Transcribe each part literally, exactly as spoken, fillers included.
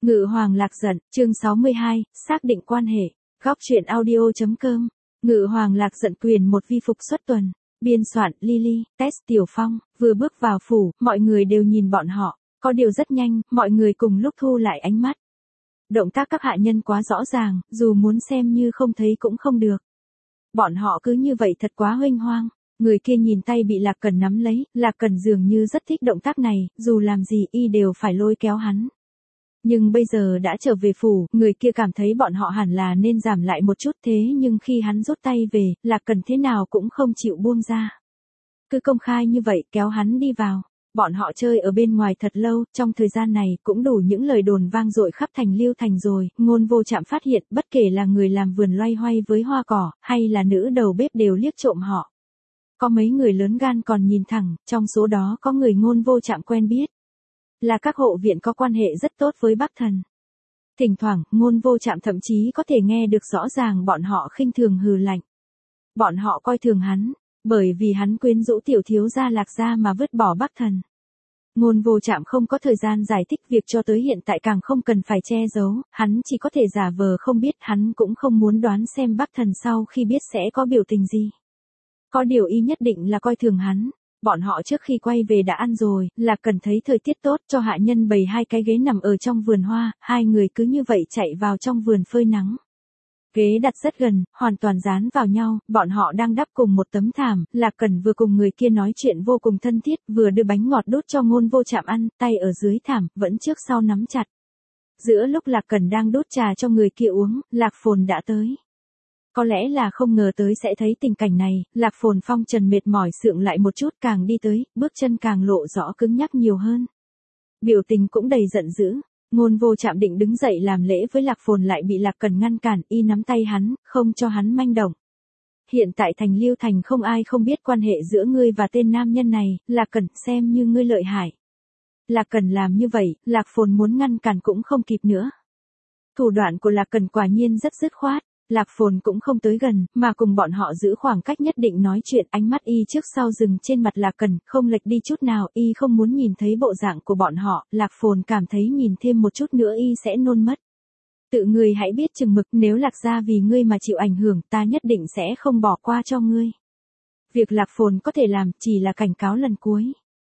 Ngự Hoàng Lạc Giận, chương sáu mươi hai, xác định quan hệ. Góc truyện audio.com. Ngự Hoàng Lạc Giận quyền một vi phục xuất tuần. Biên soạn Lily, Test Tiểu Phong. Vừa bước vào phủ, mọi người đều nhìn bọn họ. Có điều rất nhanh, mọi người cùng lúc thu lại ánh mắt. Động tác các hạ nhân quá rõ ràng, dù muốn xem như không thấy cũng không được. Bọn họ cứ như vậy thật quá huênh hoang. Người kia nhìn tay bị Lạc Cần nắm lấy, Lạc Cần dường như rất thích động tác này, dù làm gì y đều phải lôi kéo hắn. Nhưng bây giờ đã trở về phủ, người kia cảm thấy bọn họ hẳn là nên giảm lại một chút, thế nhưng khi hắn rút tay về, Lạc Cần thế nào cũng không chịu buông ra. Cứ công khai như vậy kéo hắn đi vào. Bọn họ chơi ở bên ngoài thật lâu, trong thời gian này cũng đủ những lời đồn vang dội khắp thành Lưu Thành rồi. Ngôn Vô Trạm phát hiện bất kể là người làm vườn loay hoay với hoa cỏ, hay là nữ đầu bếp đều liếc trộm họ. Có mấy người lớn gan còn nhìn thẳng, trong số đó có người Ngôn Vô Trạm quen biết. Là các hộ viện có quan hệ rất tốt với Bắc Thần. Thỉnh thoảng, Ngôn Vô Trạm thậm chí có thể nghe được rõ ràng bọn họ khinh thường hừ lạnh. Bọn họ coi thường hắn, bởi vì hắn quyến rũ tiểu thiếu gia Lạc gia mà vứt bỏ Bắc Thần. Ngôn Vô Trạm không có thời gian giải thích việc cho tới hiện tại, càng không cần phải che giấu, hắn chỉ có thể giả vờ không biết, hắn cũng không muốn đoán xem Bắc Thần sau khi biết sẽ có biểu tình gì. Có điều y nhất định là coi thường hắn. Bọn họ trước khi quay về đã ăn rồi, là cần thấy thời tiết tốt cho hạ nhân bày hai cái ghế nằm ở trong vườn hoa, hai người cứ như vậy chạy vào trong vườn phơi nắng. Ghế đặt rất gần, hoàn toàn dán vào nhau, bọn họ đang đắp cùng một tấm thảm, Lạc Cần vừa cùng người kia nói chuyện vô cùng thân thiết, vừa đưa bánh ngọt đút cho Ngôn Vô Trạm ăn, tay ở dưới thảm, vẫn trước sau nắm chặt. Giữa lúc Lạc Cần đang đút trà cho người kia uống, Lạc Phồn đã tới. Có lẽ là không ngờ tới sẽ thấy tình cảnh này, Lạc Phồn phong trần mệt mỏi sượng lại một chút, càng đi tới, bước chân càng lộ rõ cứng nhắc nhiều hơn. Biểu tình cũng đầy giận dữ. Ngôn Vô Trạm định đứng dậy làm lễ với Lạc Phồn lại bị Lạc Cần ngăn cản, y nắm tay hắn, không cho hắn manh động. Hiện tại thành Lưu Thành không ai không biết quan hệ giữa ngươi và tên nam nhân này, Lạc Cần xem như ngươi lợi hại. Lạc Cần làm như vậy, Lạc Phồn muốn ngăn cản cũng không kịp nữa. Thủ đoạn của Lạc Cần quả nhiên rất dứt khoát. Lạc Phồn cũng không tới gần, mà cùng bọn họ giữ khoảng cách nhất định nói chuyện, ánh mắt y trước sau dừng trên mặt Lạc Cần, không lệch đi chút nào, y không muốn nhìn thấy bộ dạng của bọn họ, Lạc Phồn cảm thấy nhìn thêm một chút nữa y sẽ nôn mất. Tự ngươi hãy biết chừng mực, nếu Lạc gia vì ngươi mà chịu ảnh hưởng, ta nhất định sẽ không bỏ qua cho ngươi. Việc Lạc Phồn có thể làm, chỉ là cảnh cáo lần cuối.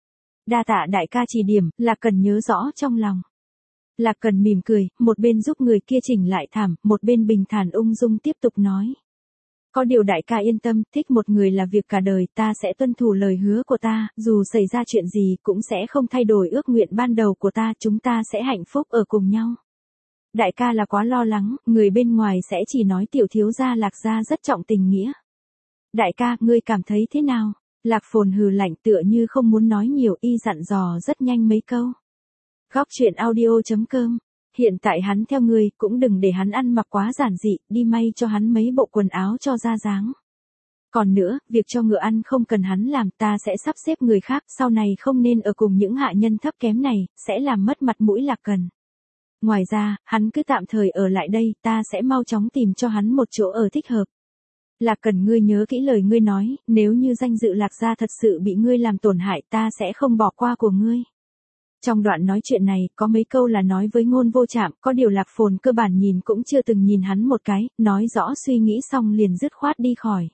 Đa tạ đại ca chỉ điểm, Lạc Cần nhớ rõ trong lòng. Lạc Cần mỉm cười, một bên giúp người kia chỉnh lại thảm, một bên bình thản ung dung tiếp tục nói. Có điều đại ca yên tâm, thích một người là việc cả đời, ta sẽ tuân thủ lời hứa của ta, dù xảy ra chuyện gì cũng sẽ không thay đổi ước nguyện ban đầu của ta, chúng ta sẽ hạnh phúc ở cùng nhau. Đại ca là quá lo lắng, người bên ngoài sẽ chỉ nói tiểu thiếu gia Lạc gia rất trọng tình nghĩa. Đại ca, ngươi cảm thấy thế nào? Lạc Phồn hừ lạnh tựa như không muốn nói nhiều, y dặn dò rất nhanh mấy câu. Góc truyện audio.com. Hiện tại hắn theo ngươi, cũng đừng để hắn ăn mặc quá giản dị, đi may cho hắn mấy bộ quần áo cho ra dáng. Còn nữa, việc cho ngựa ăn không cần hắn làm, ta sẽ sắp xếp người khác, sau này không nên ở cùng những hạ nhân thấp kém này, sẽ làm mất mặt mũi Lạc Cần. Ngoài ra, hắn cứ tạm thời ở lại đây, ta sẽ mau chóng tìm cho hắn một chỗ ở thích hợp. Lạc Cần, ngươi nhớ kỹ lời ngươi nói, nếu như danh dự Lạc gia thật sự bị ngươi làm tổn hại, ta sẽ không bỏ qua của ngươi. Trong đoạn nói chuyện này, có mấy câu là nói với Ngôn Vô Trạm, có điều Lạc Phồn cơ bản nhìn cũng chưa từng nhìn hắn một cái, nói rõ suy nghĩ xong liền dứt khoát đi khỏi.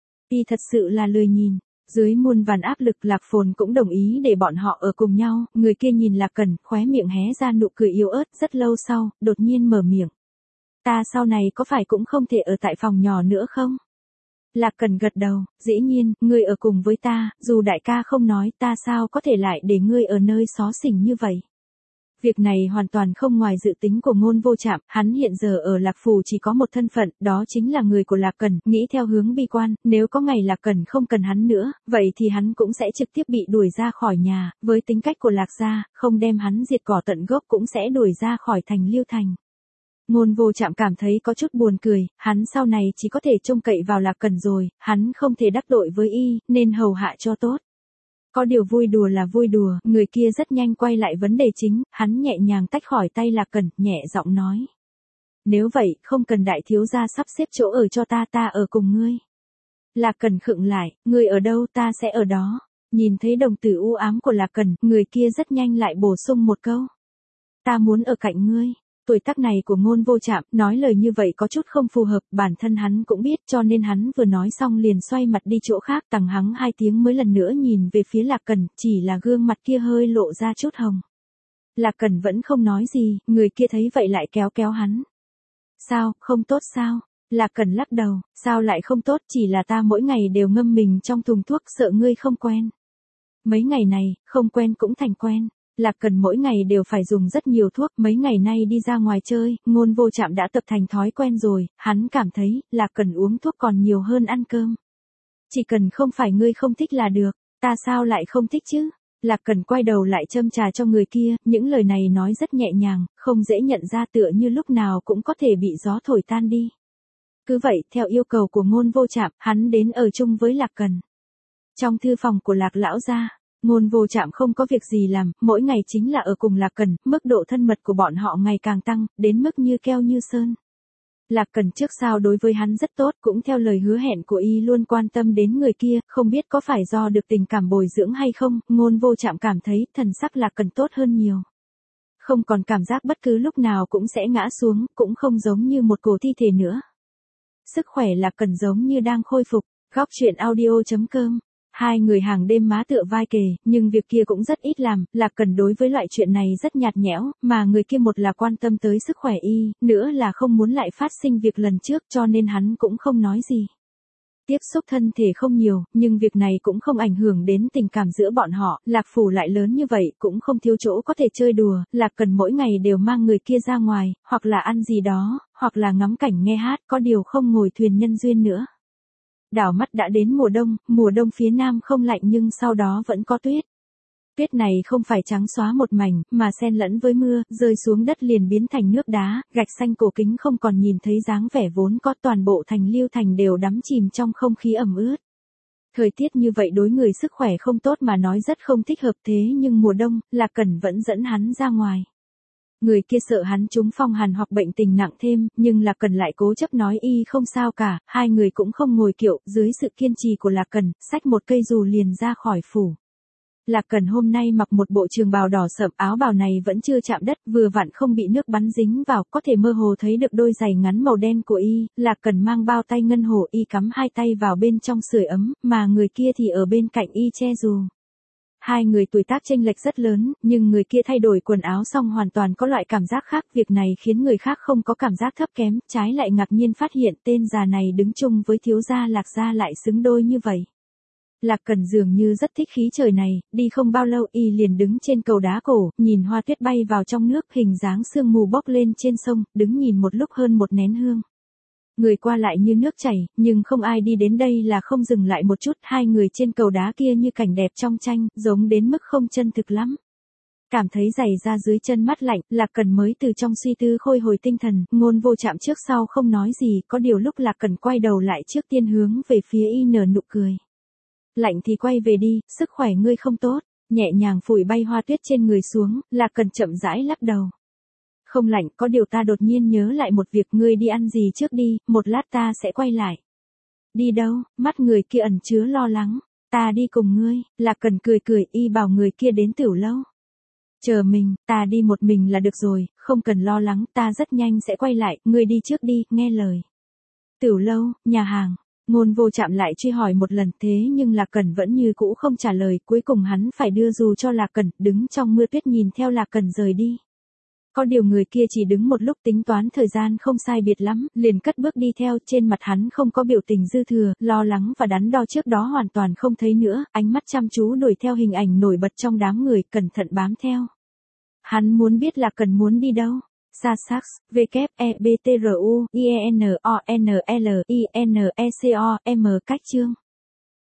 Y thật sự là lười nhìn. Dưới muôn vàn áp lực, Lạc Phồn cũng đồng ý để bọn họ ở cùng nhau, người kia nhìn Lạc Cần, khóe miệng hé ra nụ cười yếu ớt, rất lâu sau, đột nhiên mở miệng. Ta sau này có phải cũng không thể ở tại phòng nhỏ nữa không? Lạc Cần gật đầu, dĩ nhiên, ngươi ở cùng với ta, dù đại ca không nói, ta sao có thể lại để ngươi ở nơi xó xỉnh như vậy. Việc này hoàn toàn không ngoài dự tính của Ngôn Vô Trạm, hắn hiện giờ ở Lạc Phủ chỉ có một thân phận, đó chính là người của Lạc Cần, nghĩ theo hướng bi quan, nếu có ngày Lạc Cần không cần hắn nữa, vậy thì hắn cũng sẽ trực tiếp bị đuổi ra khỏi nhà, với tính cách của Lạc gia, không đem hắn diệt cỏ tận gốc cũng sẽ đuổi ra khỏi thành Lưu Thành. Ngôn Vô Trạm cảm thấy có chút buồn cười, hắn sau này chỉ có thể trông cậy vào Lạc Cần rồi, hắn không thể đắc tội với y, nên hầu hạ cho tốt. Có điều vui đùa là vui đùa, người kia rất nhanh quay lại vấn đề chính, hắn nhẹ nhàng tách khỏi tay Lạc Cần, nhẹ giọng nói. Nếu vậy, không cần đại thiếu gia sắp xếp chỗ ở cho ta, ta ở cùng ngươi. Lạc Cần khựng lại, ngươi ở đâu ta sẽ ở đó. Nhìn thấy đồng tử u ám của Lạc Cần, người kia rất nhanh lại bổ sung một câu. Ta muốn ở cạnh ngươi. Tuổi tác này của Ngôn Vô Trạm, nói lời như vậy có chút không phù hợp, bản thân hắn cũng biết, cho nên hắn vừa nói xong liền xoay mặt đi chỗ khác, tằng hắng hai tiếng mới lần nữa nhìn về phía Lạc Cần, chỉ là gương mặt kia hơi lộ ra chút hồng. Lạc Cần vẫn không nói gì, người kia thấy vậy lại kéo kéo hắn. Sao, không tốt sao? Lạc Cần lắc đầu, sao lại không tốt, chỉ là ta mỗi ngày đều ngâm mình trong thùng thuốc, sợ ngươi không quen. Mấy ngày này, không quen cũng thành quen. Lạc Cần mỗi ngày đều phải dùng rất nhiều thuốc, mấy ngày nay đi ra ngoài chơi, Ngôn Vô Trạm đã tập thành thói quen rồi, hắn cảm thấy, Lạc Cần uống thuốc còn nhiều hơn ăn cơm. Chỉ cần không phải ngươi không thích là được, ta sao lại không thích chứ? Lạc Cần quay đầu lại châm trà cho người kia, những lời này nói rất nhẹ nhàng, không dễ nhận ra, tựa như lúc nào cũng có thể bị gió thổi tan đi. Cứ vậy, theo yêu cầu của Ngôn Vô Trạm, hắn đến ở chung với Lạc Cần. Trong thư phòng của Lạc lão gia, Ngôn Vô Trạm không có việc gì làm, mỗi ngày chính là ở cùng Lạc Cần, mức độ thân mật của bọn họ ngày càng tăng, đến mức như keo như sơn. Lạc Cần trước sau đối với hắn rất tốt, cũng theo lời hứa hẹn của y luôn quan tâm đến người kia, không biết có phải do được tình cảm bồi dưỡng hay không, Ngôn Vô Trạm cảm thấy thần sắc Lạc Cần tốt hơn nhiều. Không còn cảm giác bất cứ lúc nào cũng sẽ ngã xuống, cũng không giống như một cổ thi thể nữa. Sức khỏe Lạc Cần giống như đang khôi phục. Góc truyện audio chấm com. Hai người hàng đêm má tựa vai kề, nhưng việc kia cũng rất ít làm, Lạc Cần đối với loại chuyện này rất nhạt nhẽo, mà người kia một là quan tâm tới sức khỏe y, nữa là không muốn lại phát sinh việc lần trước, cho nên hắn cũng không nói gì. Tiếp xúc thân thể không nhiều, nhưng việc này cũng không ảnh hưởng đến tình cảm giữa bọn họ, Lạc Phủ lại lớn như vậy, cũng không thiếu chỗ có thể chơi đùa, Lạc Cần mỗi ngày đều mang người kia ra ngoài, hoặc là ăn gì đó, hoặc là ngắm cảnh nghe hát, có điều không ngồi thuyền nhân duyên nữa. Đảo mắt đã đến mùa đông, mùa đông phía nam không lạnh nhưng sau đó vẫn có tuyết. Tuyết này không phải trắng xóa một mảnh, mà xen lẫn với mưa, rơi xuống đất liền biến thành nước đá, gạch xanh cổ kính không còn nhìn thấy dáng vẻ vốn có, toàn bộ thành Lưu Thành đều đắm chìm trong không khí ẩm ướt. Thời tiết như vậy đối người sức khỏe không tốt mà nói rất không thích hợp, thế nhưng mùa đông, Lạc Cần vẫn dẫn hắn ra ngoài. Người kia sợ hắn trúng phong hàn hoặc bệnh tình nặng thêm, nhưng Lạc Cần lại cố chấp nói y không sao cả, hai người cũng không ngồi kiệu, dưới sự kiên trì của Lạc Cần, xách một cây dù liền ra khỏi phủ. Lạc Cần hôm nay mặc một bộ trường bào đỏ sậm, áo bào này vẫn chưa chạm đất, vừa vặn không bị nước bắn dính vào, có thể mơ hồ thấy được đôi giày ngắn màu đen của y. Lạc Cần mang bao tay ngân hồ, y cắm hai tay vào bên trong sưởi ấm, mà người kia thì ở bên cạnh y che dù. Hai người tuổi tác chênh lệch rất lớn, nhưng người kia thay đổi quần áo xong hoàn toàn có loại cảm giác khác, việc này khiến người khác không có cảm giác thấp kém, trái lại ngạc nhiên phát hiện tên già này đứng chung với thiếu gia Lạc gia lại xứng đôi như vậy. Lạc Cần dường như rất thích khí trời này, đi không bao lâu y liền đứng trên cầu đá cổ, nhìn hoa tuyết bay vào trong nước, hình dáng sương mù bốc lên trên sông, đứng nhìn một lúc hơn một nén hương. Người qua lại như nước chảy, nhưng không ai đi đến đây là không dừng lại một chút, hai người trên cầu đá kia như cảnh đẹp trong tranh, giống đến mức không chân thực lắm. Cảm thấy giày ra dưới chân mát lạnh, Lạc Cần mới từ trong suy tư khôi hồi tinh thần, Ngôn Vô Trạm trước sau không nói gì, có điều lúc Lạc Cần quay đầu lại trước tiên hướng về phía y nở nụ cười. Lạnh thì quay về đi, sức khỏe ngươi không tốt, nhẹ nhàng phủi bay hoa tuyết trên người xuống, Lạc Cần chậm rãi lắc đầu. Không lạnh, có điều ta đột nhiên nhớ lại một việc, ngươi đi ăn gì trước đi, một lát ta sẽ quay lại. Đi đâu? Mắt người kia ẩn chứa lo lắng. Ta đi cùng ngươi, Lạc Cần cười cười, y bảo người kia đến tiểu lâu. Chờ mình, ta đi một mình là được rồi, không cần lo lắng, ta rất nhanh sẽ quay lại, ngươi đi trước đi, nghe lời. Tiểu lâu, nhà hàng. Ngôn Vô Trạm lại truy hỏi một lần, thế nhưng Lạc Cần vẫn như cũ không trả lời, cuối cùng hắn phải đưa dù cho Lạc Cần, đứng trong mưa tuyết nhìn theo Lạc Cần rời đi. Có điều người kia chỉ đứng một lúc tính toán thời gian không sai biệt lắm, liền cất bước đi theo, trên mặt hắn không có biểu tình dư thừa, lo lắng và đắn đo trước đó hoàn toàn không thấy nữa, ánh mắt chăm chú đuổi theo hình ảnh nổi bật trong đám người, cẩn thận bám theo. Hắn muốn biết Lạc Cần muốn đi đâu. Sa Sax, W E B T R U I E N O N L I N E C O M cách chương.